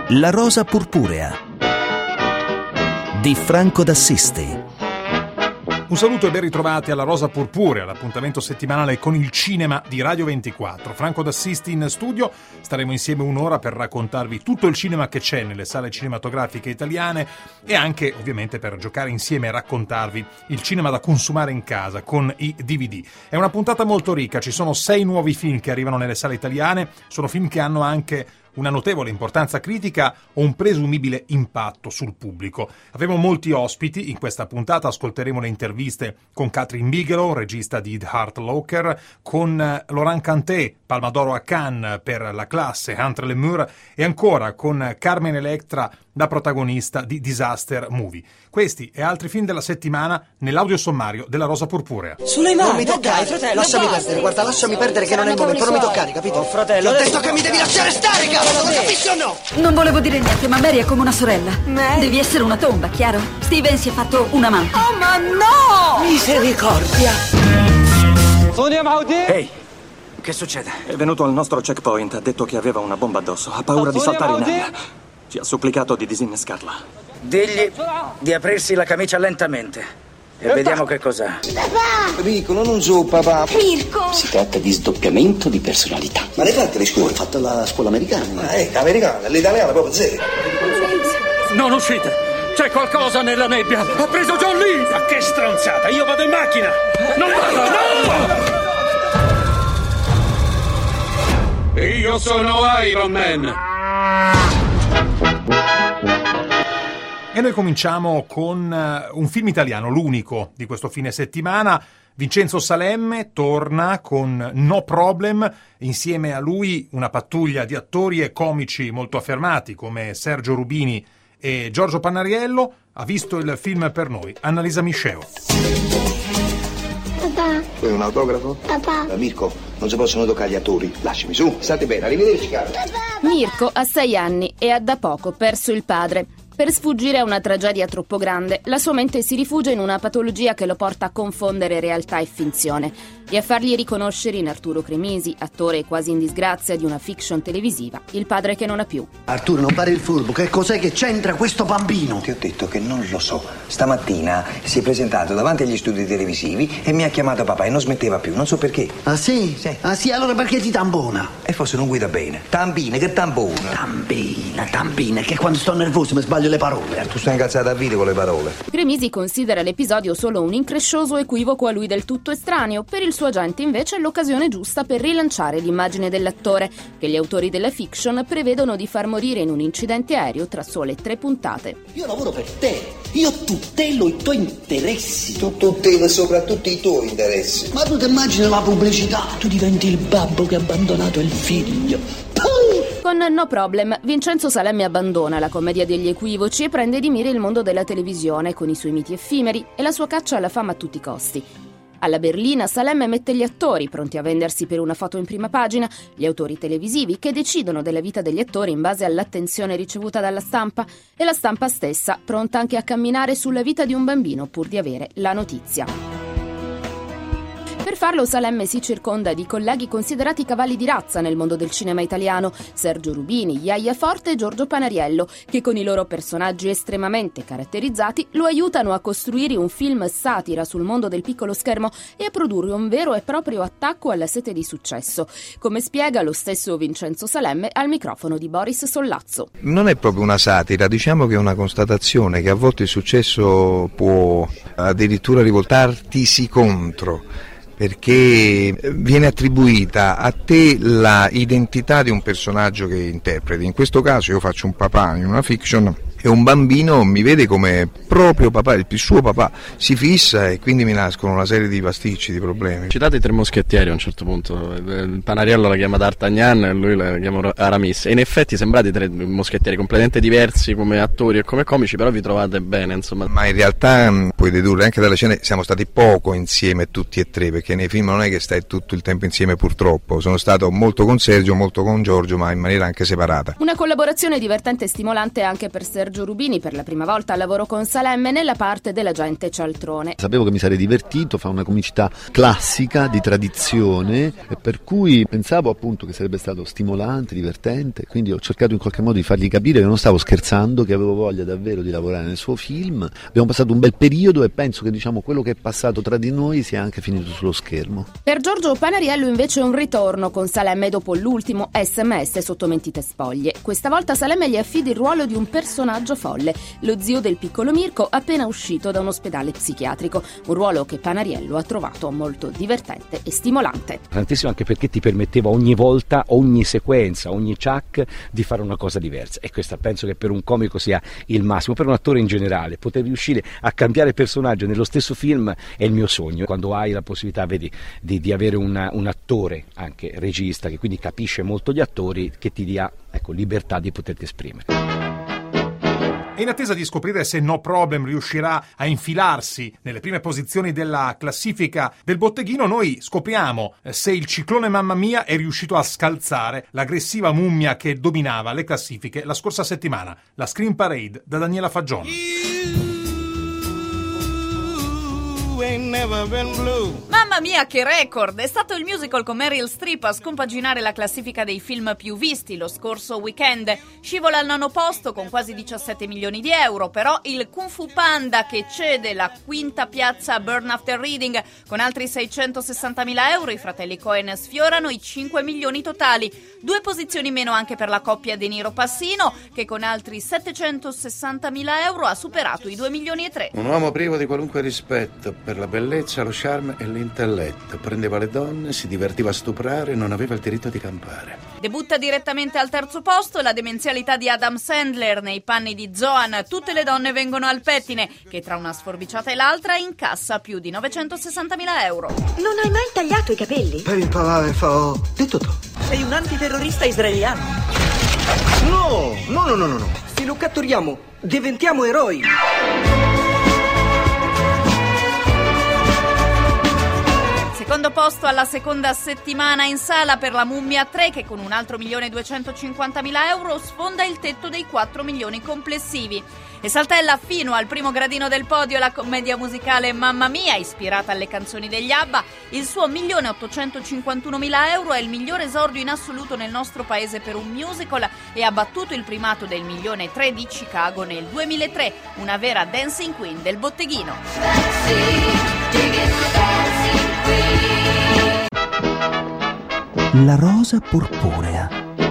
La rosa purpurea di Franco d'Assisti. Un saluto e ben ritrovati alla Rosa Purpurea, l'appuntamento settimanale con il cinema di Radio 24. Franco d'Assisti in studio, staremo insieme un'ora per raccontarvi tutto il cinema che c'è nelle sale cinematografiche italiane e anche ovviamente per giocare insieme e raccontarvi il cinema da consumare in casa con i DVD. È una puntata molto ricca, ci sono 6 nuovi film che arrivano nelle sale italiane, sono film che hanno anche una notevole importanza critica o un presumibile impatto sul pubblico. Avremo molti ospiti, in questa puntata ascolteremo le interviste con Kathryn Bigelow, regista di The Hurt Locker, con Laurent Cantet, Palma d'Oro a Cannes per La Classe, Entre les Murs, e ancora con Carmen Electra, la protagonista di Disaster Movie. Questi e altri film della settimana nell'audio sommario della Rosa Purpurea. Suleiman, non mi toccare, fratello, lasciami perdere, guarda, lasciami perdere che non è il momento, non mi toccare, capito? Oh, fratello, ti ho detto che mi devi lasciare stare, cavolo, lo capisci o no? Non volevo dire niente, ma Mary è come una sorella. Mary? Devi essere una tomba, chiaro? Steven si è fatto un amante. Oh, ma no! Misericordia! Ehi, che succede? È venuto al nostro checkpoint, ha detto che aveva una bomba addosso, ha paura di saltare in aria. Ci ha supplicato di disinnescarla. Digli di aprirsi la camicia lentamente e vediamo che cos'ha. Papà! Piccolo, non so, papà. Mirko! Si tratta di sdoppiamento di personalità. Ma le fatte le scuole? Ho fatto la scuola americana. Americana, l'italiana proprio zero. Non uscite! C'è qualcosa nella nebbia! Ha preso John Lee! Ma che stronzata! Io vado in macchina! Non vado! No! Io sono Iron Man! E noi cominciamo con un film italiano, l'unico di questo fine settimana. Vincenzo Salemme torna con No Problem, insieme a lui una pattuglia di attori e comici molto affermati come Sergio Rubini e Giorgio Pannariello. Ha visto il film per noi Annalisa Misceo. Papà. Vuoi un autografo? Papà. Mirko, non si possono toccare gli attori. Lasciami su, state bene, arrivederci, caro. Mirko ha 6 anni e ha da poco perso il padre. Per sfuggire a una tragedia troppo grande, la sua mente si rifugia in una patologia che lo porta a confondere realtà e finzione e a fargli riconoscere in Arturo Cremisi, attore quasi in disgrazia di una fiction televisiva, il padre che non ha più. Arturo, non fare il furbo, che cos'è che c'entra questo bambino? Ti ho detto che non lo so. Stamattina si è presentato davanti agli studi televisivi e mi ha chiamato papà e non smetteva più, non so perché. Ah sì? Sì. Ah sì, allora perché ti tambona? E forse non guida bene. Tambine, che tambona. Tambina, che quando sto nervoso mi sbaglio le parole. Tu stai incazzato a vita con le parole. Cremisi considera l'episodio solo un increscioso equivoco a lui del tutto estraneo. Per il suo agente invece è l'occasione giusta per rilanciare l'immagine dell'attore, che gli autori della fiction prevedono di far morire in un incidente aereo tra sole 3 puntate. Io lavoro per te, io tutelo i tuoi interessi. Tu tuteli soprattutto i tuoi interessi. Ma tu ti immagini la pubblicità? Tu diventi il babbo che ha abbandonato il figlio. Con No Problem, Vincenzo Salemme abbandona la commedia degli equivoci e prende di mira il mondo della televisione con i suoi miti effimeri e la sua caccia alla fama a tutti i costi. Alla berlina Salemme mette gli attori pronti a vendersi per una foto in prima pagina, gli autori televisivi che decidono della vita degli attori in base all'attenzione ricevuta dalla stampa e la stampa stessa pronta anche a camminare sulla vita di un bambino pur di avere la notizia. Per farlo Salemme si circonda di colleghi considerati cavalli di razza nel mondo del cinema italiano, Sergio Rubini, Iaia Forte e Giorgio Pannariello, che con i loro personaggi estremamente caratterizzati lo aiutano a costruire un film satira sul mondo del piccolo schermo e a produrre un vero e proprio attacco alla sete di successo, come spiega lo stesso Vincenzo Salemme al microfono di Boris Sollazzo. Non è proprio una satira, diciamo che è una constatazione che a volte il successo può addirittura rivoltartisi contro, perché viene attribuita a te la identità di un personaggio che interpreti. In questo caso io faccio un papà in una fiction e un bambino mi vede come proprio papà, il suo papà, si fissa e quindi mi nascono una serie di pasticci, di problemi. Citate i 3 moschettieri a un certo punto, Pannariello la chiama D'Artagnan e lui la chiama Aramis, e in effetti sembrate 3 moschettieri completamente diversi come attori e come comici, però vi trovate bene, insomma. Ma in realtà puoi dedurre anche dalle scene, siamo stati poco insieme tutti e tre, perché nei film non è che stai tutto il tempo insieme, purtroppo. Sono stato molto con Sergio, molto con Giorgio, ma in maniera anche separata. Una collaborazione divertente e stimolante anche per Sergio Rubini, per la prima volta al lavoro con Salemme nella parte dell'agente cialtrone. Sapevo che mi sarei divertito, fa una comicità classica, di tradizione, e per cui pensavo appunto che sarebbe stato stimolante, divertente, quindi ho cercato in qualche modo di fargli capire che non stavo scherzando, che avevo voglia davvero di lavorare nel suo film. Abbiamo passato un bel periodo e penso che quello che è passato tra di noi sia anche finito sullo schermo. Per Giorgio Panariello invece è un ritorno con Salemme dopo l'ultimo SMS sotto mentite spoglie. Questa volta Salemme gli affida il ruolo di un personaggio folle, lo zio del piccolo Mirko appena uscito da un ospedale psichiatrico, un ruolo che Panariello ha trovato molto divertente e stimolante. Tantissimo, anche perché ti permetteva ogni volta, ogni sequenza, ogni ciak di fare una cosa diversa, e questa penso che per un comico sia il massimo, per un attore in generale. Poter riuscire a cambiare personaggio nello stesso film è il mio sogno. Quando hai la possibilità, vedi, di avere un attore, anche regista, che quindi capisce molto gli attori, che ti dia libertà di poterti esprimere. E in attesa di scoprire se No Problem riuscirà a infilarsi nelle prime posizioni della classifica del botteghino, noi scopriamo se il ciclone Mamma Mia è riuscito a scalzare l'aggressiva mummia che dominava le classifiche la scorsa settimana. La Screen Parade da Daniela Fagione. Mamma mia, che record! È stato il musical con Meryl Streep a scompaginare la classifica dei film più visti lo scorso weekend. Scivola al 9° posto con quasi 17 milioni di euro, però il Kung Fu Panda, che cede la quinta piazza a Burn After Reading con altri 660.000 euro, i fratelli Coen sfiorano i 5 milioni totali. 2 posizioni meno anche per la coppia De Niro-Passino, che con altri 760.000 euro ha superato i 2 milioni e 3. Un uomo privo di qualunque rispetto per la bellezza, lo charme e l'intelletto. Prendeva le donne, si divertiva a stuprare e non aveva il diritto di campare. Debutta direttamente al 3° posto la demenzialità di Adam Sandler nei panni di Zohan. Tutte le donne vengono al pettine, che tra una sforbiciata e l'altra incassa più di 960.000 euro. Non hai mai tagliato i capelli? Per imparare farò di tutto. Sei un antiterrorista israeliano. No. Se lo catturiamo, diventiamo eroi. Secondo posto alla seconda settimana in sala per La Mummia 3, che con un altro 1.250.000 euro sfonda il tetto dei 4 milioni complessivi. E saltella fino al primo gradino del podio la commedia musicale Mamma Mia, ispirata alle canzoni degli ABBA. Il suo 1.851.000 euro è il migliore esordio in assoluto nel nostro paese per un musical e ha battuto il primato del 1,3 milioni di Chicago nel 2003, una vera dancing queen del botteghino. La rosa purpurea.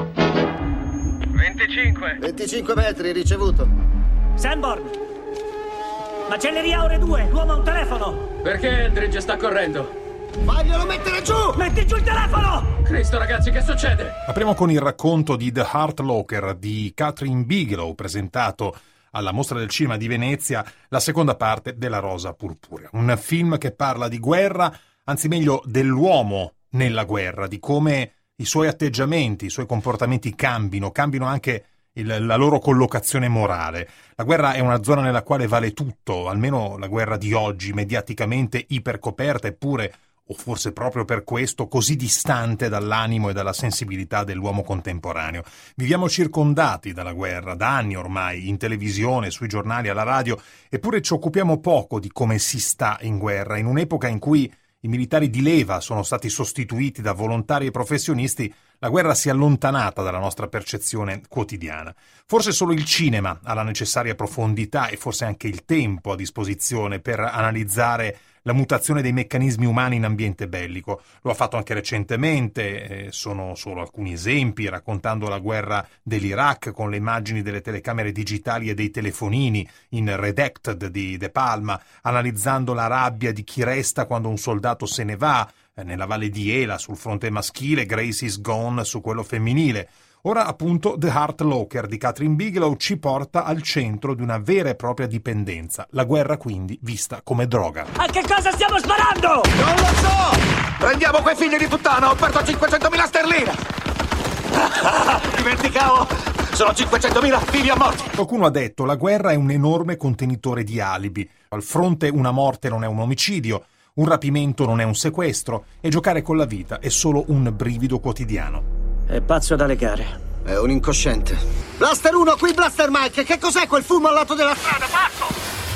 25 metri ricevuto. Sanborn! Macelleria ore 2, l'uomo ha un telefono! Perché Eldridge sta correndo? Faglielo mettere giù! Metti giù il telefono! Cristo, ragazzi, che succede? Apriamo con il racconto di The Hurt Locker di Catherine Bigelow, presentato alla Mostra del Cinema di Venezia, la seconda parte della Rosa Purpurea. Un film che parla di guerra, anzi meglio dell'uomo nella guerra, di come i suoi atteggiamenti, i suoi comportamenti cambino anche la loro collocazione morale. La guerra è una zona nella quale vale tutto, almeno la guerra di oggi, mediaticamente ipercoperta, eppure, o forse proprio per questo, così distante dall'animo e dalla sensibilità dell'uomo contemporaneo. Viviamo circondati dalla guerra, da anni ormai, in televisione, sui giornali, alla radio, eppure ci occupiamo poco di come si sta in guerra, in un'epoca in cui i militari di leva sono stati sostituiti da volontari e professionisti. La guerra si è allontanata dalla nostra percezione quotidiana. Forse solo il cinema ha la necessaria profondità e forse anche il tempo a disposizione per analizzare la mutazione dei meccanismi umani in ambiente bellico. Lo ha fatto anche recentemente, sono solo alcuni esempi, raccontando la guerra dell'Iraq con le immagini delle telecamere digitali e dei telefonini in Redacted di De Palma, analizzando la rabbia di chi resta quando un soldato se ne va, nella Valle di Ela sul fronte maschile, Grace is Gone su quello femminile. Ora appunto The Hurt Locker di Catherine Bigelow ci porta al centro di una vera e propria dipendenza, la guerra quindi vista come droga. A che cosa stiamo sparando? Non lo so! Prendiamo quei figli di puttana, ho perso 500.000 sterline! Dimenticavo Sono 500.000 vivi a morte. Qualcuno ha detto la guerra è un enorme contenitore di alibi. Al fronte una morte non è un omicidio, un rapimento non è un sequestro e giocare con la vita è solo un brivido quotidiano. È pazzo da legare. È un incosciente. Blaster 1, qui Blaster Mike. Che cos'è quel fumo al lato della strada? Pazzo!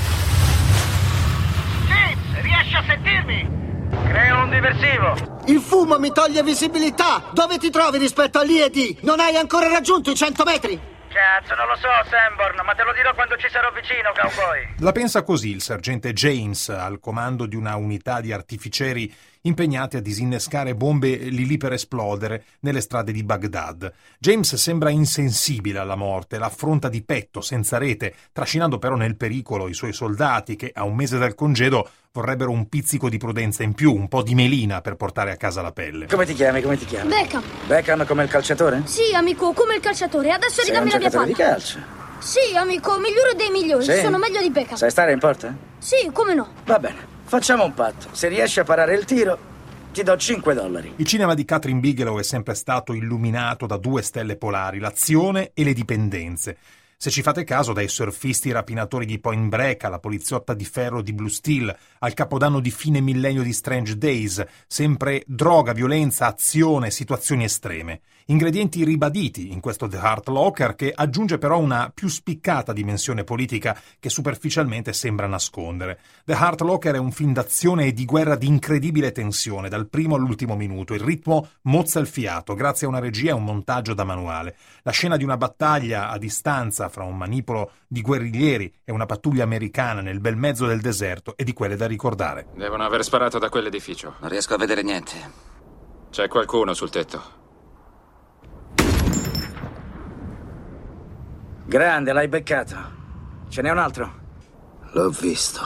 James, riesci a sentirmi? Creo un diversivo. Il fumo mi toglie visibilità. Dove ti trovi rispetto all'IED? Non hai ancora raggiunto i 100 metri? Cazzo, non lo so, Sanborn, ma te lo dirò quando ci sarò vicino, cowboy. La pensa così il sergente James, al comando di una unità di artificieri impegnati a disinnescare bombe lì lì per esplodere nelle strade di Baghdad. James sembra insensibile alla morte, l'affronta di petto, senza rete, trascinando però nel pericolo i suoi soldati che, a un mese dal congedo, vorrebbero un pizzico di prudenza in più, un po' di melina per portare a casa la pelle. Come ti chiami? Beckham. Beckham come il calciatore? Sì, amico, come il calciatore. Adesso Sei un ridammi la mia giocatore palla. di calcio. Sì, amico, migliore dei migliori. Sì? Sono meglio di Beckham. Sai stare in porta? Sì, come no. Va bene, facciamo un patto. Se riesci a parare il tiro, ti do $5. Il cinema di Kathryn Bigelow è sempre stato illuminato da due stelle polari, l'azione e le dipendenze. Se ci fate caso, dai surfisti rapinatori di Point Break alla poliziotta di ferro di Blue Steel, al capodanno di fine millennio di Strange Days, sempre droga, violenza, azione, situazioni estreme. Ingredienti ribaditi in questo The Hurt Locker, che aggiunge però una più spiccata dimensione politica che superficialmente sembra nascondere. The Hurt Locker è un film d'azione e di guerra di incredibile tensione, dal primo all'ultimo minuto. Il ritmo mozza il fiato, grazie a una regia e un montaggio da manuale. La scena di una battaglia a distanza fra un manipolo di guerriglieri e una pattuglia americana nel bel mezzo del deserto è di quelle da ricordare. Devono aver sparato da quell'edificio. Non riesco a vedere niente. C'è qualcuno sul tetto. Grande, l'hai beccato. Ce n'è un altro? L'ho visto.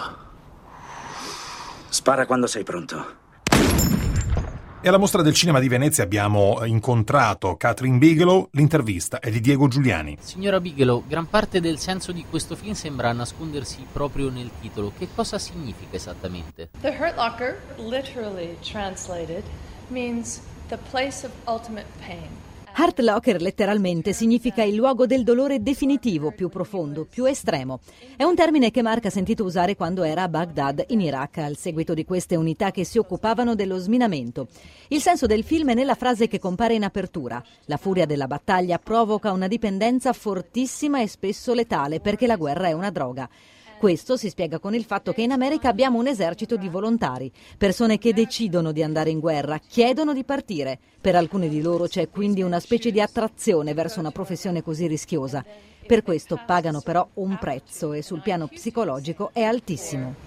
Spara quando sei pronto. E alla Mostra del Cinema di Venezia abbiamo incontrato Kathryn Bigelow. L'intervista è di Diego Giuliani. Signora Bigelow, gran parte del senso di questo film sembra nascondersi proprio nel titolo. Che cosa significa esattamente? The Hurt Locker, literally translated, means the place of ultimate pain. Hurt Locker letteralmente significa il luogo del dolore definitivo, più profondo, più estremo. È un termine che Mark ha sentito usare quando era a Baghdad, in Iraq, al seguito di queste unità che si occupavano dello sminamento. Il senso del film è nella frase che compare in apertura. La furia della battaglia provoca una dipendenza fortissima e spesso letale, perché la guerra è una droga. Questo si spiega con il fatto che in America abbiamo un esercito di volontari, persone che decidono di andare in guerra, chiedono di partire. Per alcuni di loro c'è quindi una specie di attrazione verso una professione così rischiosa. Per questo pagano però un prezzo e sul piano psicologico è altissimo.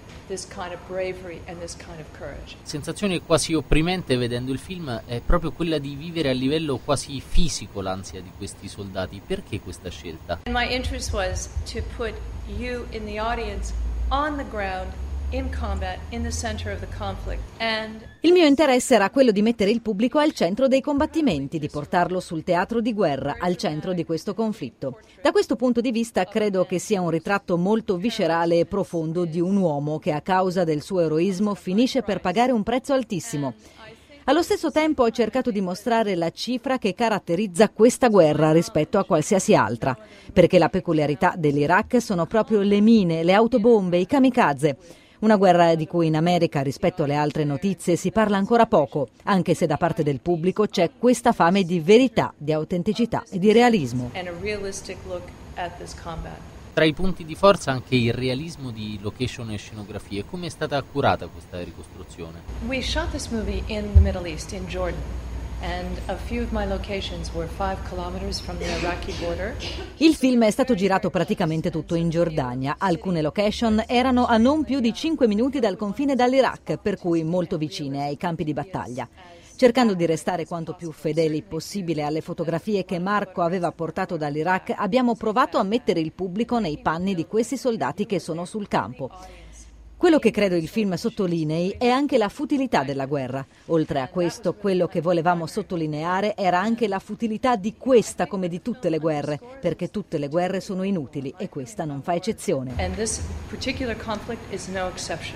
Sensazione quasi opprimente vedendo il film è proprio quella di vivere a livello quasi fisico l'ansia di questi soldati. Perché questa scelta? My interest was to put you in the audience on the ground in combat in the center of the conflict and il mio interesse era quello di mettere il pubblico al centro dei combattimenti, di portarlo sul teatro di guerra, al centro di questo conflitto. Da questo punto di vista credo che sia un ritratto molto viscerale e profondo di un uomo che a causa del suo eroismo finisce per pagare un prezzo altissimo. Allo stesso tempo ho cercato di mostrare la cifra che caratterizza questa guerra rispetto a qualsiasi altra, perché la peculiarità dell'Iraq sono proprio le mine, le autobombe, i kamikaze. Una guerra di cui in America, rispetto alle altre notizie, si parla ancora poco, anche se da parte del pubblico c'è questa fame di verità, di autenticità e di realismo. Tra i punti di forza anche il realismo di location e scenografie. Come è stata curata questa ricostruzione? We shot this movie in the Middle East, in Jordan. And a few of my locations were 5 kilometers from the Iraqi border. Il film è stato girato praticamente tutto in Giordania. Alcune location erano a non più di 5 minuti dal confine dall'Iraq, per cui molto vicine ai campi di battaglia. Cercando di restare quanto più fedeli possibile alle fotografie che Marco aveva portato dall'Iraq, abbiamo provato a mettere il pubblico nei panni di questi soldati che sono sul campo. Quello che credo il film sottolinei è anche la futilità della guerra. Oltre a questo, quello che volevamo sottolineare era anche la futilità di questa come di tutte le guerre, perché tutte le guerre sono inutili e questa non fa eccezione. And this particular conflict is no exception.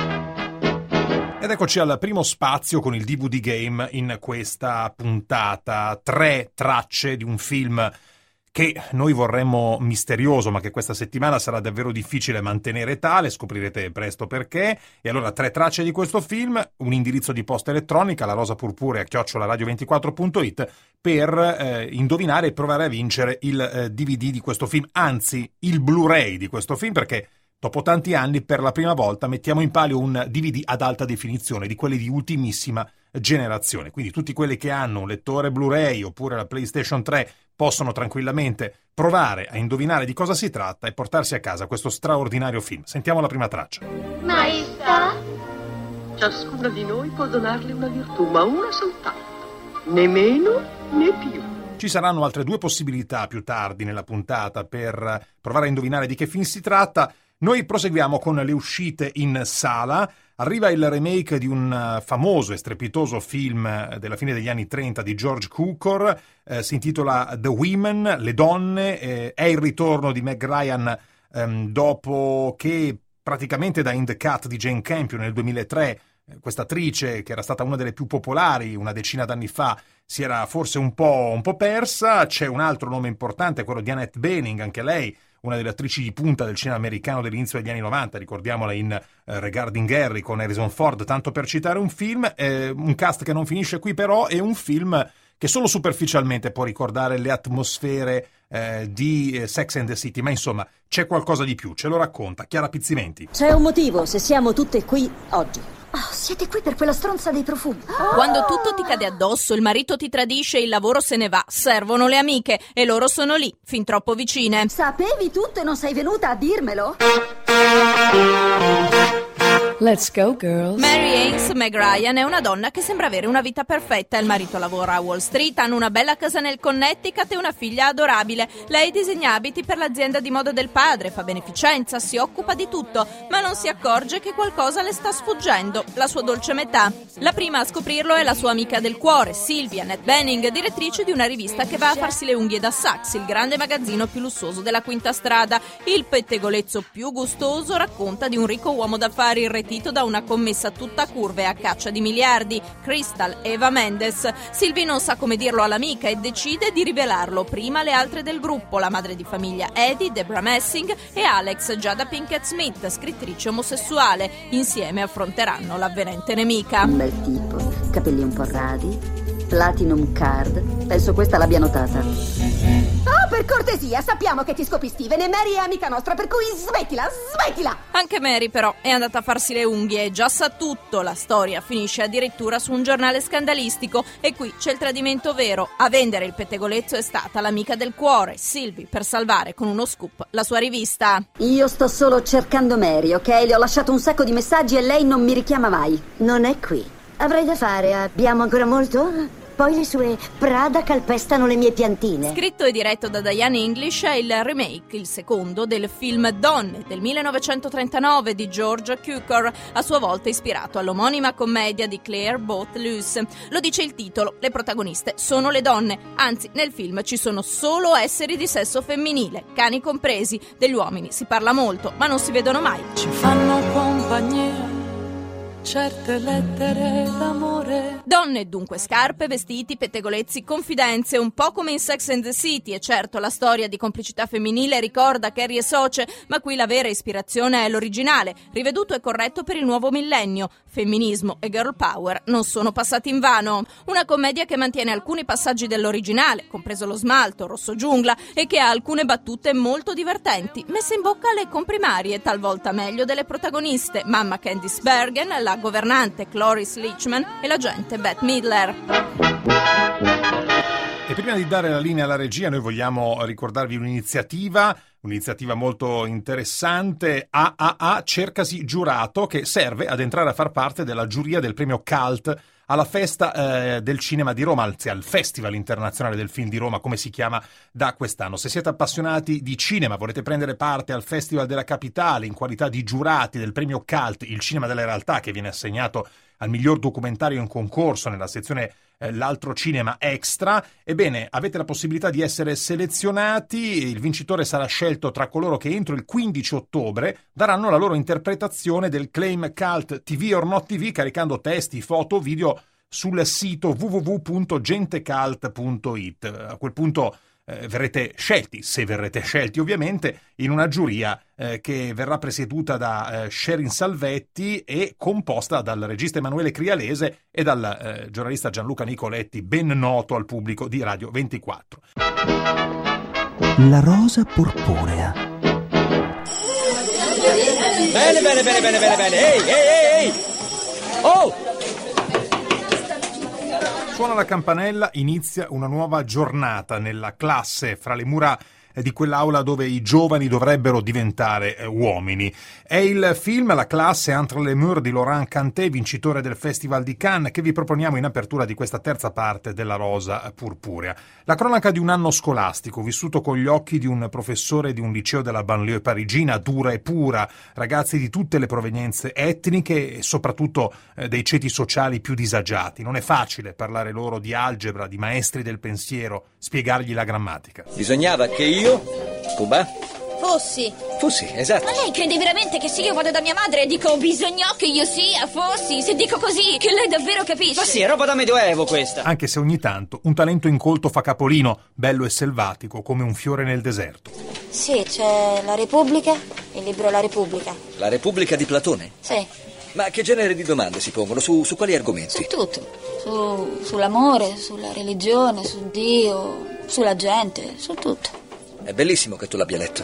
Ed eccoci al primo spazio con il DVD Game in questa puntata. 3 tracce di un film che noi vorremmo misterioso, ma che questa settimana sarà davvero difficile mantenere tale, scoprirete presto perché. E allora 3 tracce di questo film, un indirizzo di posta elettronica, larosapurpurea@radio24.it, per indovinare e provare a vincere il DVD di questo film, anzi il Blu-ray di questo film, perché dopo tanti anni per la prima volta mettiamo in palio un DVD ad alta definizione, di quelli di ultimissima generazione. Quindi tutti quelli che hanno un lettore Blu-ray oppure la PlayStation 3 possono tranquillamente provare a indovinare di cosa si tratta e portarsi a casa questo straordinario film. Sentiamo la prima traccia. Maestà, ciascuna di noi può donarle una virtù, ma una soltanto, né meno né più. Ci saranno altre 2 possibilità più tardi nella puntata per provare a indovinare di che film si tratta. Noi proseguiamo con le uscite in sala. Arriva il remake di un famoso e strepitoso film della fine degli anni 30 di George Cukor, si intitola The Women, Le donne, è il ritorno di Meg Ryan dopo che praticamente da In the Cut di Jane Campion nel 2003, questa attrice che era stata una delle più popolari una decina d'anni fa, si era forse un po' persa. C'è un altro nome importante, quello di Annette Bening, anche lei una delle attrici di punta del cinema americano dell'inizio degli anni 90, ricordiamola in Regarding Harry con Harrison Ford, tanto per citare un film. Un cast che non finisce qui però, è un film che solo superficialmente può ricordare le atmosfere di Sex and the City, ma insomma c'è qualcosa di più, ce lo racconta Chiara Pizzimenti. C'è un motivo se siamo tutte qui oggi. Oh, siete qui per quella stronza dei profumi. Quando tutto ti cade addosso, il marito ti tradisce, il lavoro se ne va, servono le amiche e loro sono lì, fin troppo vicine. Sapevi tutto e non sei venuta a dirmelo? Let's go, girls. Mary Haynes, Meg Ryan, è una donna che sembra avere una vita perfetta. Il marito lavora a Wall Street, hanno una bella casa nel Connecticut e una figlia adorabile. Lei disegna abiti per l'azienda di moda del padre, fa beneficenza, si occupa di tutto, ma non si accorge che qualcosa le sta sfuggendo, la sua dolce metà. La prima a scoprirlo è la sua amica del cuore, Sylvia Annette Bening, direttrice di una rivista che va a farsi le unghie da Saks, il grande magazzino più lussuoso della Quinta Strada. Il pettegolezzo più gustoso racconta di un ricco uomo d'affari irretito da una commessa tutta curve a caccia di miliardi, Crystal Eva Mendes. Sylvie non sa come dirlo all'amica e decide di rivelarlo prima alle altre del gruppo, la madre di famiglia Eddie, Debra Messing e Alex, Jada Pinkett Smith, scrittrice omosessuale. Insieme affronteranno l'avvenente nemica. Un bel tipo, capelli un po' radi, Platinum Card, penso questa l'abbia notata. Oh, per cortesia, sappiamo che ti scopi Steven e Mary è amica nostra, per cui smettila! Anche Mary però è andata a farsi le unghie e già sa tutto. La storia finisce addirittura su un giornale scandalistico e qui c'è il tradimento vero. A vendere il pettegolezzo è stata l'amica del cuore, Sylvie, per salvare con uno scoop la sua rivista. Io sto solo cercando Mary, ok? Le ho lasciato un sacco di messaggi e lei non mi richiama mai. Non è qui. Avrei da fare, abbiamo ancora molto? Poi le sue Prada calpestano le mie piantine. Scritto e diretto da Diane English, è il remake, il secondo, del film Donne del 1939 di George Cukor, a sua volta ispirato all'omonima commedia di Claire Both Luce. Lo dice il titolo, le protagoniste sono le donne, anzi nel film ci sono solo esseri di sesso femminile, cani compresi. Degli uomini si parla molto, ma non si vedono mai. Ci fanno compagnia certe lettere d'amore. Donne, dunque scarpe, vestiti, pettegolezzi, confidenze, un po' come in Sex and the City. E certo, la storia di complicità femminile ricorda Carrie e Soce, ma qui la vera ispirazione è l'originale, riveduto e corretto per il nuovo millennio. Femminismo e girl power non sono passati invano. Una commedia che mantiene alcuni passaggi dell'originale, compreso lo smalto, rosso giungla, e che ha alcune battute molto divertenti, messe in bocca alle comprimarie, talvolta meglio delle protagoniste, mamma Candice Bergen, la governante Cloris Leachman e l'agente Bette Midler. E prima di dare la linea alla regia, noi vogliamo ricordarvi un'iniziativa molto interessante. AAA Cercasi Giurato, che serve ad entrare a far parte della giuria del premio Cult alla Festa del Cinema di Roma, anzi al Festival Internazionale del Film di Roma, come si chiama da quest'anno. Se siete appassionati di cinema, volete prendere parte al Festival della Capitale in qualità di giurati del premio Cult, il cinema delle realtà, che viene assegnato al miglior documentario in concorso nella sezione L'altro cinema extra, ebbene avete la possibilità di essere selezionati. Il vincitore sarà scelto tra coloro che entro il 15 ottobre daranno la loro interpretazione del claim Cult TV or Not TV, caricando testi, foto, video sul sito www.gentecult.it. A quel punto verrete scelti, se verrete scelti ovviamente, in una giuria che verrà presieduta da Sherin Salvetti e composta dal regista Emanuele Crialese e dal giornalista Gianluca Nicoletti, ben noto al pubblico di Radio 24. La rosa purpurea. Bene. Ehi! Oh! Suona la campanella, inizia una nuova giornata nella classe fra le mura di quell'aula dove i giovani dovrebbero diventare uomini. È il film La classe entre les murs di Laurent Canté, vincitore del Festival di Cannes, che vi proponiamo in apertura di questa terza parte della Rosa Purpurea. La cronaca di un anno scolastico vissuto con gli occhi di un professore di un liceo della banlieue parigina, dura e pura, ragazzi di tutte le provenienze etniche e soprattutto dei ceti sociali più disagiati. Non è facile parlare loro di algebra, di maestri del pensiero, spiegargli la grammatica. Bisognava che io, Cuba? Fossi, esatto. Ma lei crede veramente che se io vado da mia madre e dico bisognò che io sia fossi, se dico così, che lei davvero capisce? Ma sì, è roba da medioevo questa. Anche se ogni tanto un talento incolto fa capolino, bello e selvatico come un fiore nel deserto. Sì, c'è La Repubblica, il libro La Repubblica. La Repubblica di Platone? Sì. Ma che genere di domande si pongono? Su quali argomenti? Su tutto. Sull'amore, sulla religione, su Dio, sulla gente, su tutto. È bellissimo che tu l'abbia letto.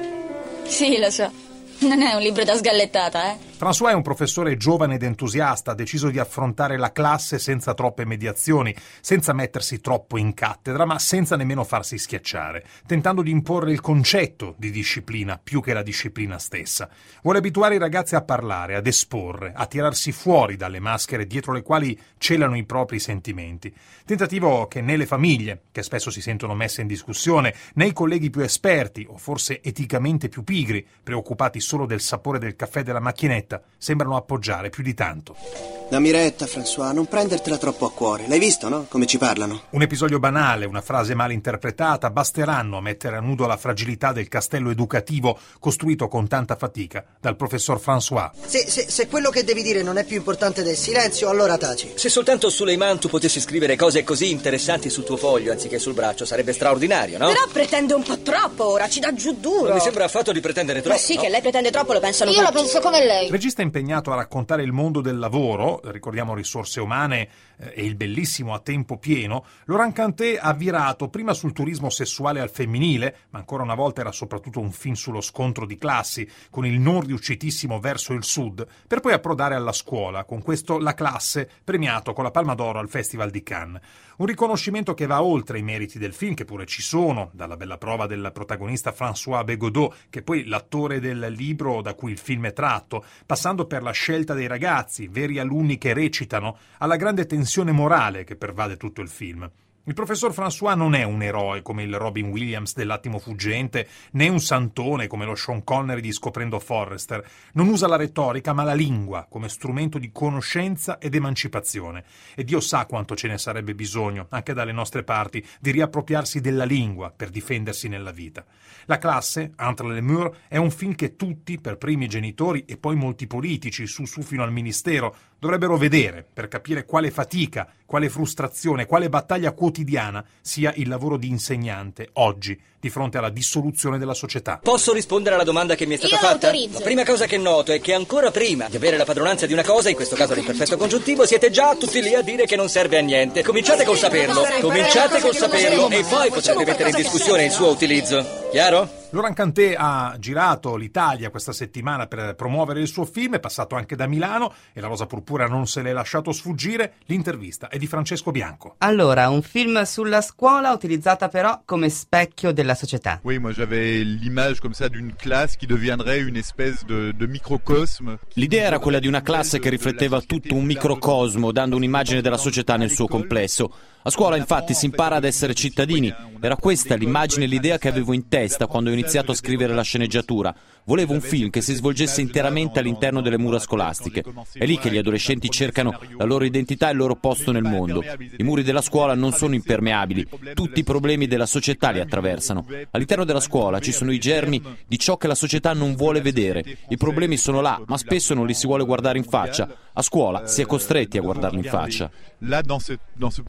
Sì, lo so. Non è un libro da sgallettata, François è un professore giovane ed entusiasta, deciso di affrontare la classe senza troppe mediazioni, senza mettersi troppo in cattedra, ma senza nemmeno farsi schiacciare, tentando di imporre il concetto di disciplina più che la disciplina stessa. Vuole abituare i ragazzi a parlare, ad esporre, a tirarsi fuori dalle maschere dietro le quali celano i propri sentimenti. Tentativo che né le famiglie, che spesso si sentono messe in discussione, né i colleghi più esperti, o forse eticamente più pigri, preoccupati solo del sapore del caffè della macchinetta, sembrano appoggiare più di tanto. Dammi retta, François, non prendertela troppo a cuore. L'hai visto, no? Come ci parlano. Un episodio banale, una frase mal interpretata basteranno a mettere a nudo la fragilità del castello educativo costruito con tanta fatica dal professor François. Se quello che devi dire non è più importante del silenzio, allora taci. Se soltanto Suleiman tu potessi scrivere cose così interessanti sul tuo foglio anziché sul braccio, sarebbe straordinario, no? Però pretende un po' troppo ora, ci dà giù duro. Non mi sembra affatto di pretendere troppo. Ma sì, no? Che lei pretende troppo, lo pensano tutti. Io la penso come lei. Regista impegnato a raccontare il mondo del lavoro, ricordiamo risorse umane e il bellissimo A tempo pieno, Laurent Canté ha virato prima sul turismo sessuale al femminile, ma ancora una volta era soprattutto un film sullo scontro di classi, con il non riuscitissimo Verso il Sud, per poi approdare alla scuola, con questo La classe, premiato con la Palma d'Oro al Festival di Cannes. Un riconoscimento che va oltre i meriti del film, che pure ci sono, dalla bella prova del protagonista François Bégodeau, che poi l'attore del libro da cui il film è tratto, passando per la scelta dei ragazzi, veri alunni che recitano, alla grande tensione morale che pervade tutto il film. Il professor François non è un eroe come il Robin Williams dell'Attimo fuggente, né un santone come lo Sean Connery di Scoprendo Forrester. Non usa la retorica ma la lingua come strumento di conoscenza ed emancipazione. E Dio sa quanto ce ne sarebbe bisogno, anche dalle nostre parti, di riappropriarsi della lingua per difendersi nella vita. La classe, Entre les murs, è un film che tutti, per primi i genitori e poi molti politici, su fino al ministero, dovrebbero vedere per capire quale fatica, quale frustrazione, quale battaglia quotidiana sia il lavoro di insegnante oggi di fronte alla dissoluzione della società. Posso rispondere alla domanda che mi è stata Io fatta? l'autorizzo. La prima cosa che noto è che ancora prima di avere la padronanza di una cosa, in questo caso l'imperfetto congiuntivo, siete già tutti lì a dire che non serve a niente. Cominciate col saperlo, e poi potrete mettere in discussione il suo utilizzo. Chiaro? Laurent Canté ha girato l'Italia questa settimana per promuovere il suo film, è passato anche da Milano e la Rosa Purpurea non se l'è lasciato sfuggire. L'intervista è di Francesco Bianco. Allora, un film sulla scuola utilizzata però come specchio della società. Oui, moi j'avais l'image comme ça d'une classe qui deviendrait une espèce de microcosme. L'idea era quella di una classe che rifletteva tutto un microcosmo, dando un'immagine della società nel suo complesso. A scuola infatti si impara ad essere cittadini. Era questa l'immagine e l'idea che avevo in testa quando ho iniziato a scrivere la sceneggiatura. Volevo un film che si svolgesse interamente all'interno delle mura scolastiche. È lì che gli adolescenti cercano la loro identità e il loro posto nel mondo. I muri della scuola non sono impermeabili, tutti i problemi della società li attraversano. All'interno della scuola ci sono i germi di ciò che la società non vuole vedere. I problemi sono là, ma spesso non li si vuole guardare in faccia. A scuola si è costretti a guardarli in faccia. Là, dans ce petit espace,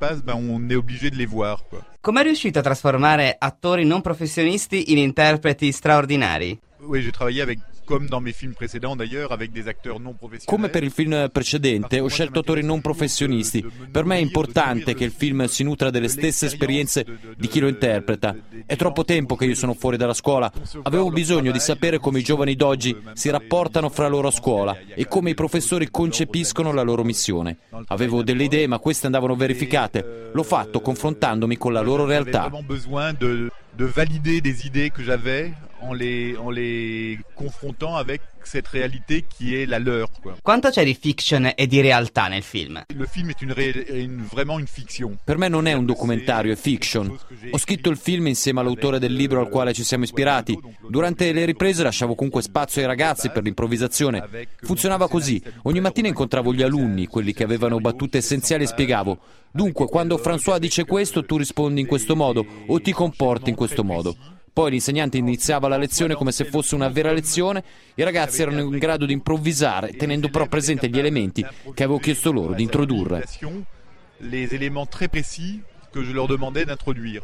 passe, on est obligé de les voir, quoi. Come è riuscito a trasformare attori non professionisti in interpreti straordinari? Oui, j'ai travaillé avec, comme dans mes films précédents d'ailleurs, avec des acteurs non professionnels. Come per il film precedente, ho scelto attori non professionisti. Per me è importante che il film si nutra delle stesse esperienze di chi lo interpreta. È troppo tempo che io sono fuori dalla scuola. Avevo bisogno di sapere come i giovani d'oggi si rapportano fra loro a scuola e come i professori concepiscono la loro missione. Avevo delle idee, ma queste andavano verificate. L'ho fatto confrontandomi con la loro realtà. J'avais vraiment besoin de valider des idées que j'avais en les confrontant avec cette réalité qui est la leur, quoi. Quanto c'è di fiction e di realtà nel film? Le film est vraiment une fiction. Per me non è un documentario, è fiction. Ho scritto il film insieme all'autore del libro al quale ci siamo ispirati. Durante le riprese lasciavo comunque spazio ai ragazzi per l'improvvisazione. Funzionava così. Ogni mattina incontravo gli alunni, quelli che avevano battute essenziali, e spiegavo: dunque, quando François dice questo, tu rispondi in questo modo o ti comporti in questo modo. Poi l'insegnante iniziava la lezione come se fosse una vera lezione. I ragazzi erano in grado di improvvisare, tenendo però presente gli elementi che avevo chiesto loro di introdurre. Les éléments très précis que je leur demandais d'introduire.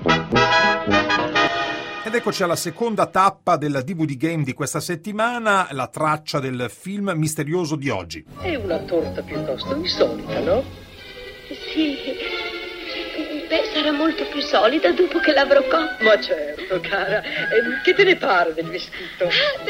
Ed eccoci alla seconda tappa della DVD Game di questa settimana, la traccia del film misterioso di oggi. È una torta piuttosto insolita, no? Sì. Beh, sarà molto più solida dopo che l'avrò cotta. Ma certo, cara. Che te ne pare del vestito?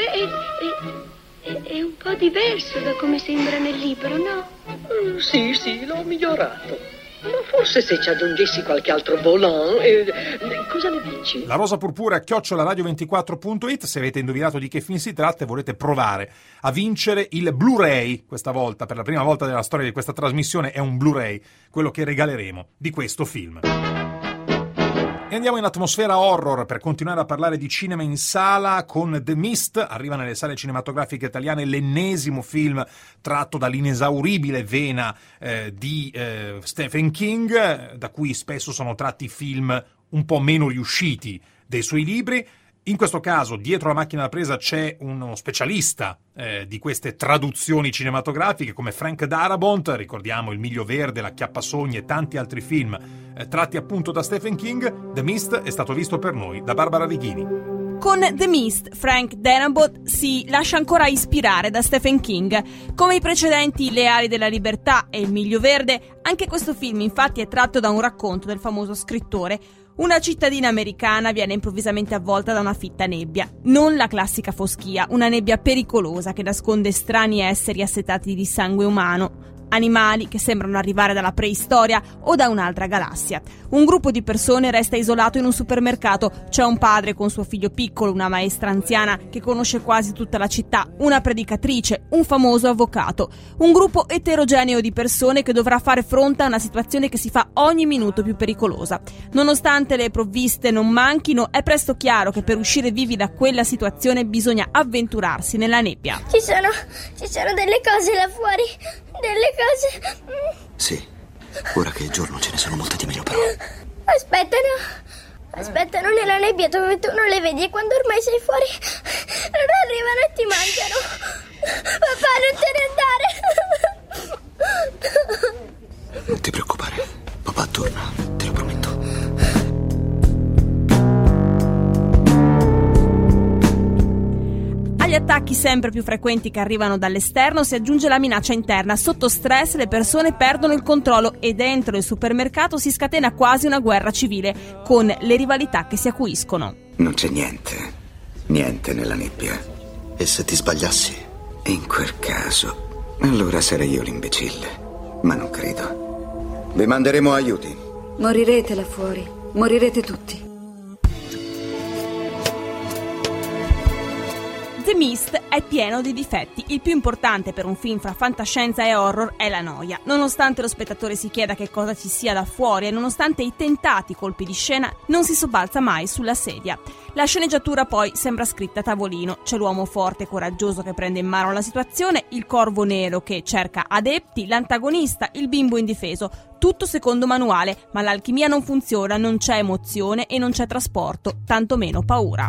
È un po' diverso da come sembra nel libro, no? Sì, l'ho migliorato. Ma forse se ci aggiungessi qualche altro volant, cosa ne dici? La rosa purpurea @radio24.it. Se avete indovinato di che film si tratta e volete provare a vincere il Blu-ray, questa volta, per la prima volta nella storia di questa trasmissione, è un Blu-ray, quello che regaleremo di questo film. E andiamo in atmosfera horror per continuare a parlare di cinema in sala con The Mist. Arriva nelle sale cinematografiche italiane l'ennesimo film tratto dall'inesauribile vena di Stephen King, da cui spesso sono tratti film un po' meno riusciti dei suoi libri. In questo caso, dietro la macchina da presa c'è uno specialista di queste traduzioni cinematografiche come Frank Darabont, ricordiamo Il Miglio Verde, La Acchiappasogni e tanti altri film tratti appunto da Stephen King. The Mist è stato visto per noi da Barbara Righini. Con The Mist, Frank Darabont si lascia ancora ispirare da Stephen King. Come i precedenti Le ali della libertà e Il Miglio Verde, anche questo film infatti è tratto da un racconto del famoso scrittore. Una cittadina americana viene improvvisamente avvolta da una fitta nebbia. Non la classica foschia, una nebbia pericolosa che nasconde strani esseri assetati di sangue umano. Animali che sembrano arrivare dalla preistoria o da un'altra galassia. Un gruppo di persone resta isolato in un supermercato. C'è un padre con suo figlio piccolo, una maestra anziana che conosce quasi tutta la città, una predicatrice, un famoso avvocato. Un gruppo eterogeneo di persone che dovrà fare fronte a una situazione che si fa ogni minuto più pericolosa. Nonostante le provviste non manchino, è presto chiaro che per uscire vivi da quella situazione bisogna avventurarsi nella nebbia. Ci sono delle cose là fuori. Delle cose. Sì, ora che è giorno ce ne sono molte di meno, però. Aspettano nella nebbia dove tu non le vedi, e quando ormai sei fuori loro arrivano e ti mangiano. Papà, non te ne andare. Non ti preoccupare, papà torna, te lo prometto. Agli attacchi sempre più frequenti che arrivano dall'esterno si aggiunge la minaccia interna. Sotto stress le persone perdono il controllo e dentro il supermercato si scatena quasi una guerra civile, con le rivalità che si acuiscono. Non c'è niente nella nebbia. E se ti sbagliassi? In quel caso, allora sarei io l'imbecille. Ma non credo. Vi manderemo aiuti. Morirete là fuori, morirete tutti. The Mist è pieno di difetti. Il più importante per un film fra fantascienza e horror è la noia. Nonostante lo spettatore si chieda che cosa ci sia là fuori e nonostante i tentati colpi di scena, non si sobbalza mai sulla sedia. La sceneggiatura poi sembra scritta a tavolino. C'è l'uomo forte e coraggioso che prende in mano la situazione, il corvo nero che cerca adepti, l'antagonista, il bimbo indifeso. Tutto secondo manuale, ma l'alchimia non funziona, non c'è emozione e non c'è trasporto, tantomeno paura.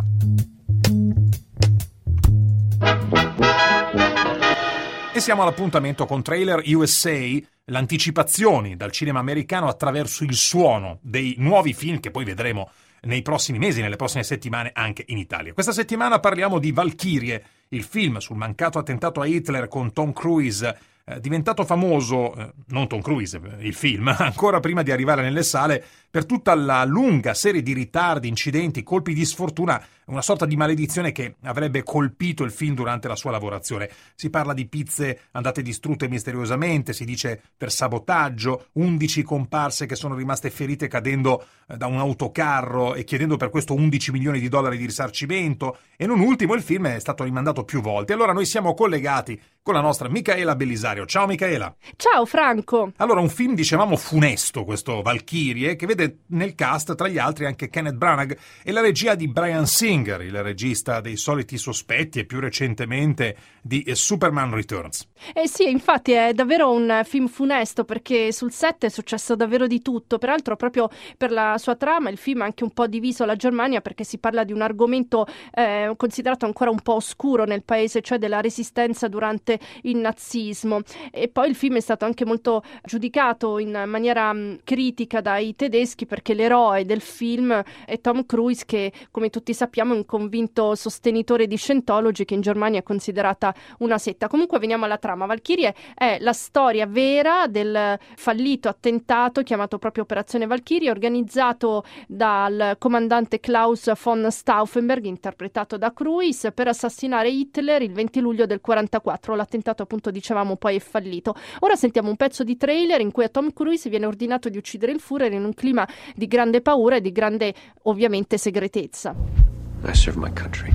E siamo all'appuntamento con Trailer USA, l'anticipazione dal cinema americano attraverso il suono dei nuovi film che poi vedremo nei prossimi mesi, nelle prossime settimane anche in Italia. Questa settimana parliamo di Valkyrie, il film sul mancato attentato a Hitler con Tom Cruise, diventato famoso, non Tom Cruise, il film, ancora prima di arrivare nelle sale, per tutta la lunga serie di ritardi, incidenti, colpi di sfortuna, una sorta di maledizione che avrebbe colpito il film durante la sua lavorazione. Si parla di pizze andate distrutte misteriosamente, si dice per sabotaggio, 11 comparse che sono rimaste ferite cadendo da un autocarro e chiedendo per questo $11 milioni di risarcimento, e non ultimo il film è stato rimandato più volte. Allora noi siamo collegati con la nostra Micaela Bellisario. Ciao Micaela. Ciao Franco. Allora, un film dicevamo funesto, questo Valkyrie, che vede nel cast tra gli altri anche Kenneth Branagh e la regia di Bryan Singer, il regista dei Soliti Sospetti e più recentemente di Superman Returns. Sì, infatti è davvero un film funesto, perché sul set è successo davvero di tutto. Peraltro, proprio per la sua trama, il film è anche un po' diviso alla Germania, perché si parla di un argomento considerato ancora un po' oscuro nel paese, cioè della resistenza durante il nazismo. E poi il film è stato anche molto giudicato in maniera critica dai tedeschi, perché l'eroe del film è Tom Cruise, che come tutti sappiamo è un convinto sostenitore di Scientology, che in Germania è considerata una setta. Comunque veniamo alla trama. Valkyrie è la storia vera del fallito attentato chiamato proprio Operazione Valkyrie, organizzato dal comandante Klaus von Stauffenberg, interpretato da Cruise, per assassinare Hitler il 20 luglio del 1944. L'attentato, appunto, dicevamo, poi è fallito. Ora sentiamo un pezzo di trailer in cui a Tom Cruise viene ordinato di uccidere il Führer in un clima di grande paura e di grande, ovviamente, segretezza. I serve my country,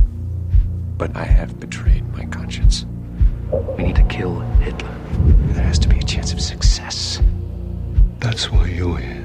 but I have betrayed my conscience. We need to kill Hitler. There has to be a chance of success. That's why you're here.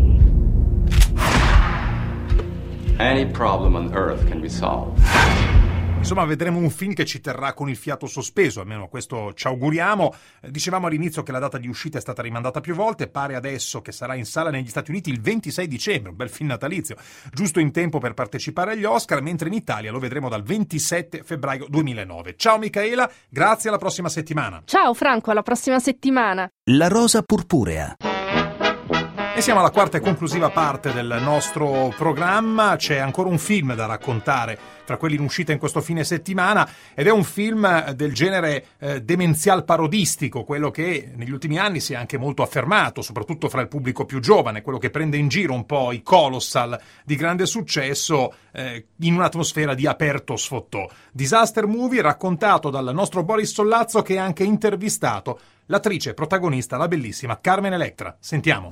Any problem on Earth can be solved. Insomma, vedremo un film che ci terrà con il fiato sospeso, almeno questo ci auguriamo. Dicevamo all'inizio che la data di uscita è stata rimandata più volte, pare adesso che sarà in sala negli Stati Uniti il 26 dicembre, un bel film natalizio, giusto in tempo per partecipare agli Oscar, mentre in Italia lo vedremo dal 27 febbraio 2009. Ciao Micaela, grazie, alla prossima settimana. Ciao Franco, alla prossima settimana. La rosa purpurea. E siamo alla quarta e conclusiva parte del nostro programma. C'è ancora un film da raccontare tra quelli in uscita in questo fine settimana, ed è un film del genere demenzial parodistico, quello che negli ultimi anni si è anche molto affermato, soprattutto fra il pubblico più giovane, quello che prende in giro un po' i colossal di grande successo in un'atmosfera di aperto sfottò. Disaster movie raccontato dal nostro Boris Sollazzo, che ha anche intervistato l'attrice protagonista, la bellissima Carmen Electra. Sentiamo.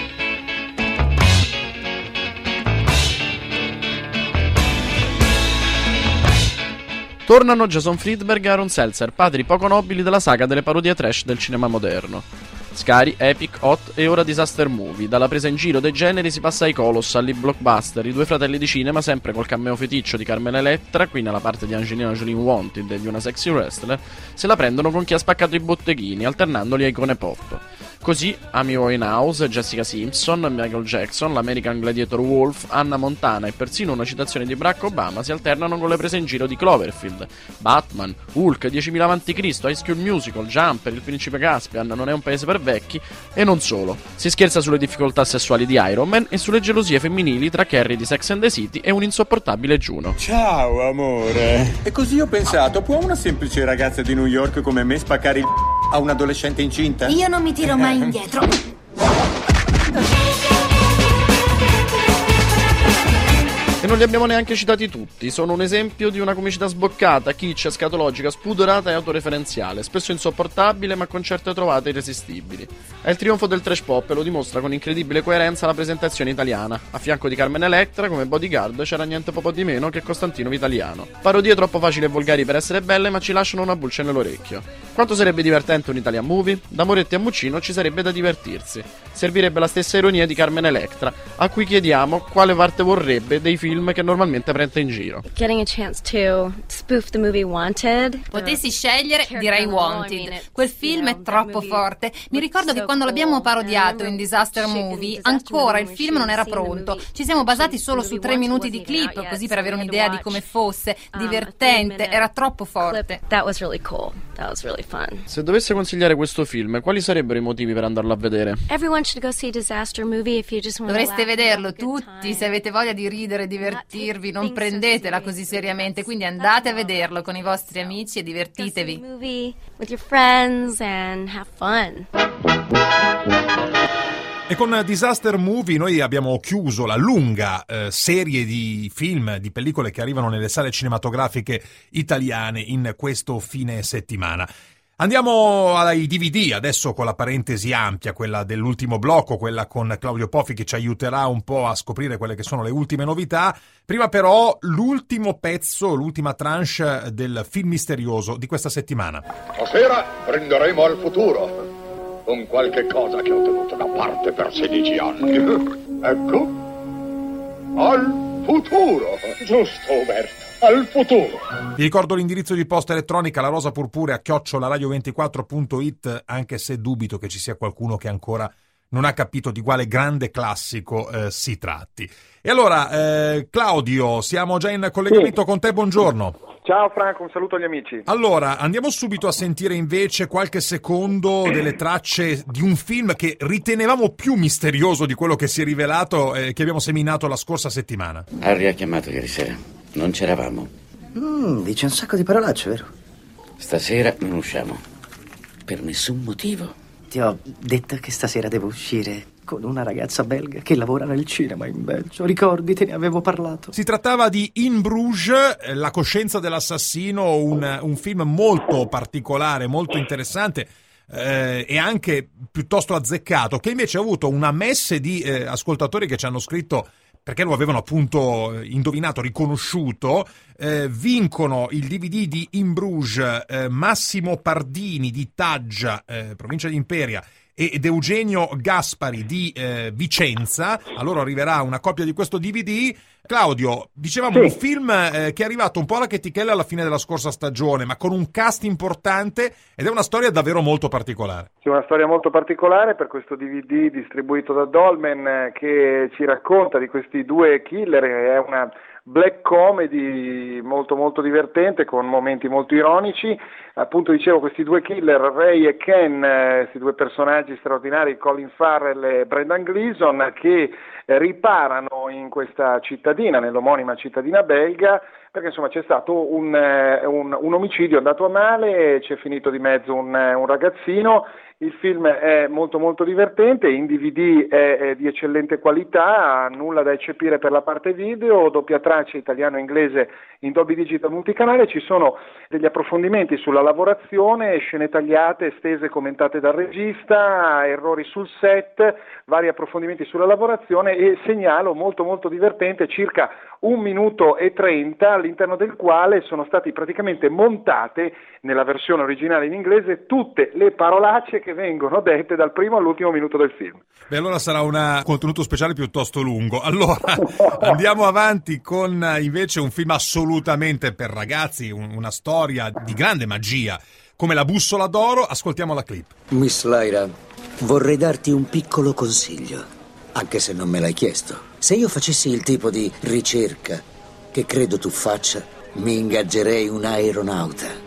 Tornano Jason Friedberg e Aaron Seltzer, padri poco nobili della saga delle parodie trash del cinema moderno. Scary, epic, hot e ora disaster movie. Dalla presa in giro dei generi si passa ai colossal, ai blockbuster. I due fratelli di cinema, sempre col cameo feticcio di Carmen Electra, qui nella parte di Angelina Jolie in Wanted e di una sexy wrestler, se la prendono con chi ha spaccato i botteghini, alternandoli a icone pop. Così Amy Winehouse, Jessica Simpson, Michael Jackson, l'American Gladiator Wolf, Anna Montana e persino una citazione di Barack Obama si alternano con le prese in giro di Cloverfield, Batman, Hulk, 10.000 a.C., High School Musical, Jumper, Il Principe Caspian, Non è un paese per vecchi, e non solo. Si scherza sulle difficoltà sessuali di Iron Man e sulle gelosie femminili tra Carrie di Sex and the City e un insopportabile Juno. Ciao amore. E così ho pensato, può una semplice ragazza di New York come me spaccare il a un adolescente incinta? Io non mi tiro mai indietro. E non li abbiamo neanche citati tutti, sono un esempio di una comicità sboccata, kitsch, scatologica, spudorata e autoreferenziale, spesso insopportabile ma con certe trovate irresistibili. È il trionfo del trash pop e lo dimostra con incredibile coerenza la presentazione italiana. A fianco di Carmen Electra, come bodyguard, c'era niente po' di meno che Costantino Vitaliano. Parodie troppo facili e volgari per essere belle, ma ci lasciano una pulce nell'orecchio. Quanto sarebbe divertente un Italian movie? Da Moretti a Muccino ci sarebbe da divertirsi. servirebbe la stessa ironia di Carmen Electra, a cui chiediamo quale parte vorrebbe dei film che normalmente prende in giro. Getting a chance to spoof the movie Wanted. Potessi scegliere, direi Wanted. Quel film è troppo forte. Mi ricordo che quando l'abbiamo parodiato in Disaster Movie, ancora il film non era pronto. Ci siamo basati solo su 3 minuti di clip, così per avere un'idea di come fosse. Divertente, era troppo forte. That was really cool. That was really fun. Se dovesse consigliare questo film, quali sarebbero i motivi per andarlo a vedere? Everyone should go see Disaster Movie if you just want to Dovreste laugh. vederlo tutti, se avete voglia di ridere e divertirvi, non prendetela così seriamente, quindi andate a vederlo con i vostri amici e divertitevi. Movie with your friends and have fun. E con Disaster Movie noi abbiamo chiuso la lunga serie di film, di pellicole che arrivano nelle sale cinematografiche italiane in questo fine settimana. Andiamo ai DVD, adesso con la parentesi ampia, quella dell'ultimo blocco, quella con Claudio Poffi che ci aiuterà un po' a scoprire quelle che sono le ultime novità. Prima però l'ultimo pezzo, l'ultima tranche del film misterioso di questa settimana. Stasera prenderemo al futuro, con qualche cosa che ho tenuto da parte per 16 anni. Ecco, al futuro. Giusto, Umberto. Al futuro. Vi ricordo l'indirizzo di posta elettronica larosapurpurea@radio24.it, anche se dubito che ci sia qualcuno che ancora non ha capito di quale grande classico si tratti. E allora, Claudio, siamo già in collegamento con te, buongiorno. Ciao Franco, un saluto agli amici. Allora, andiamo subito a sentire invece qualche secondo delle tracce di un film che ritenevamo più misterioso di quello che si è rivelato e che abbiamo seminato la scorsa settimana. Harry ha chiamato ieri sera. Non c'eravamo. Dice un sacco di parolacce, vero? Stasera non usciamo. Per nessun motivo. Ti ho detto che stasera devo uscire con una ragazza belga che lavora nel cinema in Belgio. Ricordi, te ne avevo parlato. Si trattava di In Bruges, La coscienza dell'assassino, un film molto particolare, molto interessante e anche piuttosto azzeccato, che invece ha avuto una messe di ascoltatori che ci hanno scritto perché lo avevano appunto indovinato, riconosciuto. Vincono il DVD di In Bruges Massimo Pardini di Taggia, provincia di Imperia, ed Eugenio Gaspari di Vicenza. Allora arriverà una copia di questo DVD. Claudio, dicevamo un film che è arrivato un po' alla chetichella alla fine della scorsa stagione, ma con un cast importante ed è una storia davvero molto particolare. Sì, una storia molto particolare per questo DVD distribuito da Dolmen che ci racconta di questi due killer. È una black comedy molto molto divertente con momenti molto ironici. Appunto dicevo, questi due killer, Ray e Ken, questi due personaggi straordinari, Colin Farrell e Brendan Gleeson, che riparano in questa cittadina, nell'omonima cittadina belga, perché insomma c'è stato un omicidio andato a male, c'è finito di mezzo un ragazzino. Il film è molto molto divertente, in DVD è di eccellente qualità, nulla da eccepire per la parte video, doppia traccia italiano-inglese in Dolby Digital multicanale. Ci sono degli approfondimenti sulla lavorazione, scene tagliate, estese, commentate dal regista, errori sul set, vari approfondimenti sulla lavorazione e segnalo molto molto divertente, circa 1 minuto e 30, all'interno del quale sono stati praticamente montate nella versione originale in inglese tutte le parolacce che vengono dette dal primo all'ultimo minuto del film. Beh, allora sarà un contenuto speciale piuttosto lungo. Allora andiamo avanti con invece un film assolutamente per ragazzi, una storia di grande magia come La bussola d'oro. Ascoltiamo la clip. Miss Lyra, vorrei darti un piccolo consiglio, anche se non me l'hai chiesto. Se io facessi il tipo di ricerca che credo tu faccia, mi ingaggerei un aeronauta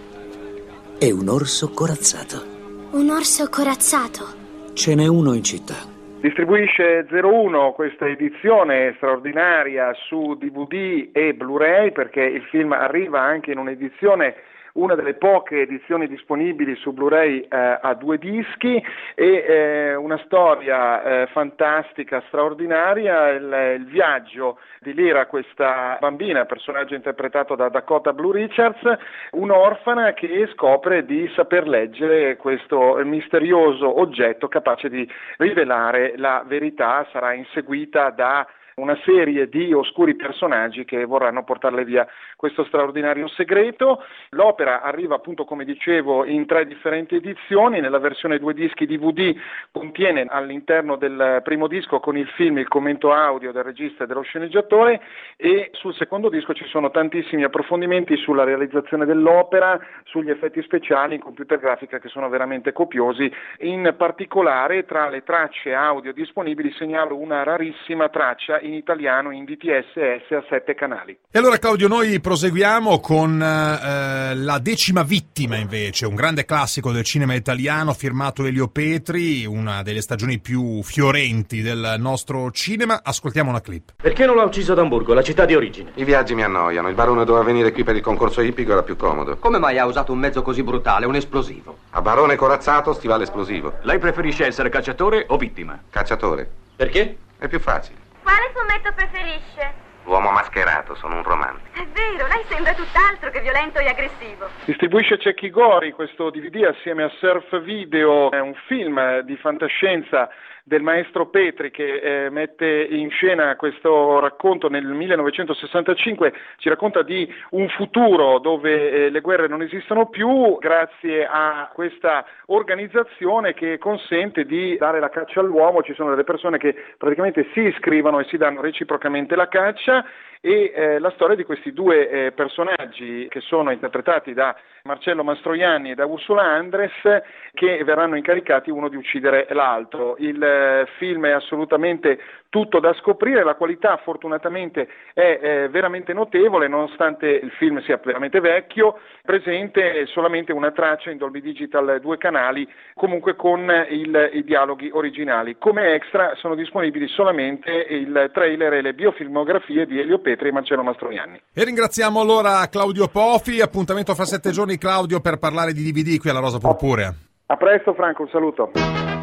e un orso corazzato. Un orso corazzato? Ce n'è uno in città. Distribuisce 01 questa edizione straordinaria su DVD e Blu-ray, perché il film arriva anche in un'edizione, una delle poche edizioni disponibili su Blu-ray a 2 dischi, e una storia fantastica, straordinaria, il viaggio di Lyra, questa bambina, personaggio interpretato da Dakota Blue Richards, un'orfana che scopre di saper leggere questo misterioso oggetto capace di rivelare la verità. Sarà inseguita da una serie di oscuri personaggi che vorranno portarle via questo straordinario segreto. L'opera arriva appunto, come dicevo, in 3 differenti edizioni. Nella versione 2 dischi DVD contiene all'interno del primo disco con il film il commento audio del regista e dello sceneggiatore, e sul secondo disco ci sono tantissimi approfondimenti sulla realizzazione dell'opera, sugli effetti speciali in computer grafica che sono veramente copiosi. In particolare tra le tracce audio disponibili segnalo una rarissima traccia in italiano in DTSS a 7 canali. E allora Claudio, noi proseguiamo con La decima vittima invece, un grande classico del cinema italiano firmato Elio Petri, una delle stagioni più fiorenti del nostro cinema. Ascoltiamo una clip. Perché non l'ha ucciso ad Amburgo, la città di origine? I viaggi mi annoiano, il barone doveva venire qui per il concorso ippico, era più comodo. Come mai ha usato un mezzo così brutale, un esplosivo? A barone corazzato, stivale esplosivo. Lei preferisce essere cacciatore o vittima? Cacciatore. Perché? È più facile. Quale fumetto preferisce? L'uomo mascherato, sono un romantico. È vero, lei sembra tutt'altro che violento e aggressivo. Distribuisce Cecchi Gori questo DVD assieme a Surf Video, è un film di fantascienza del maestro Petri che mette in scena questo racconto nel 1965, ci racconta di un futuro dove le guerre non esistono più grazie a questa organizzazione che consente di dare la caccia all'uomo. Ci sono delle persone che praticamente si iscrivono e si danno reciprocamente la caccia, e la storia di questi 2 personaggi che sono interpretati da Marcello Mastroianni e da Ursula Andress, che verranno incaricati uno di uccidere l'altro. Il film è assolutamente tutto da scoprire, la qualità fortunatamente è veramente notevole, nonostante il film sia veramente vecchio, presente solamente una traccia in Dolby Digital 2 canali, comunque con i dialoghi originali. Come extra sono disponibili solamente il trailer e le biofilmografie di Elio Petri e Marcello Mastroianni. E ringraziamo allora Claudio Pofi, appuntamento fra 7 giorni Claudio per parlare di DVD qui alla Rosa Purpurea. A presto Franco, un saluto.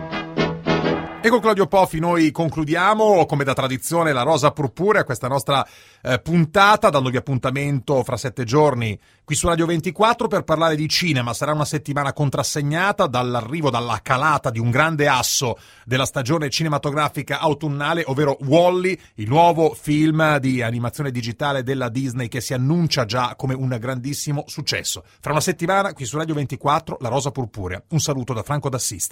E con Claudio Pofi noi concludiamo, come da tradizione, la Rosa Purpurea, questa nostra puntata, dandovi appuntamento fra 7 giorni qui su Radio 24 per parlare di cinema. Sarà una settimana contrassegnata dall'arrivo, dalla calata di un grande asso della stagione cinematografica autunnale, ovvero Wall-E, il nuovo film di animazione digitale della Disney che si annuncia già come un grandissimo successo. Fra una settimana qui su Radio 24, la Rosa Purpurea. Un saluto da Franco D'Assisti.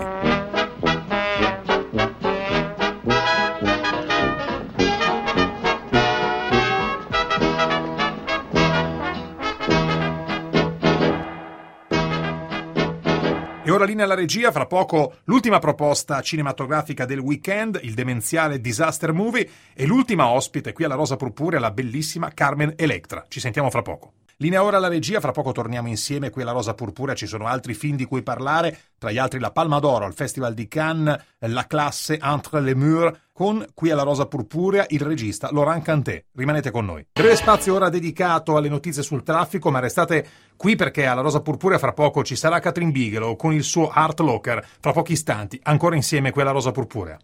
E ora linea alla regia, fra poco l'ultima proposta cinematografica del weekend, il demenziale Disaster Movie, e l'ultima ospite qui alla Rosa Purpurea, la bellissima Carmen Electra. Ci sentiamo fra poco. Linea ora alla regia, fra poco torniamo insieme qui alla Rosa Purpurea, ci sono altri film di cui parlare, tra gli altri la Palma d'Oro al Festival di Cannes, La classe Entre les murs, con qui alla Rosa Purpurea il regista Laurent Cantet. Rimanete con noi. Breve spazio ora dedicato alle notizie sul traffico, ma restate qui perché alla Rosa Purpurea fra poco ci sarà Katrin Bigelow con il suo Art Locker, fra pochi istanti, ancora insieme qui alla Rosa Purpurea.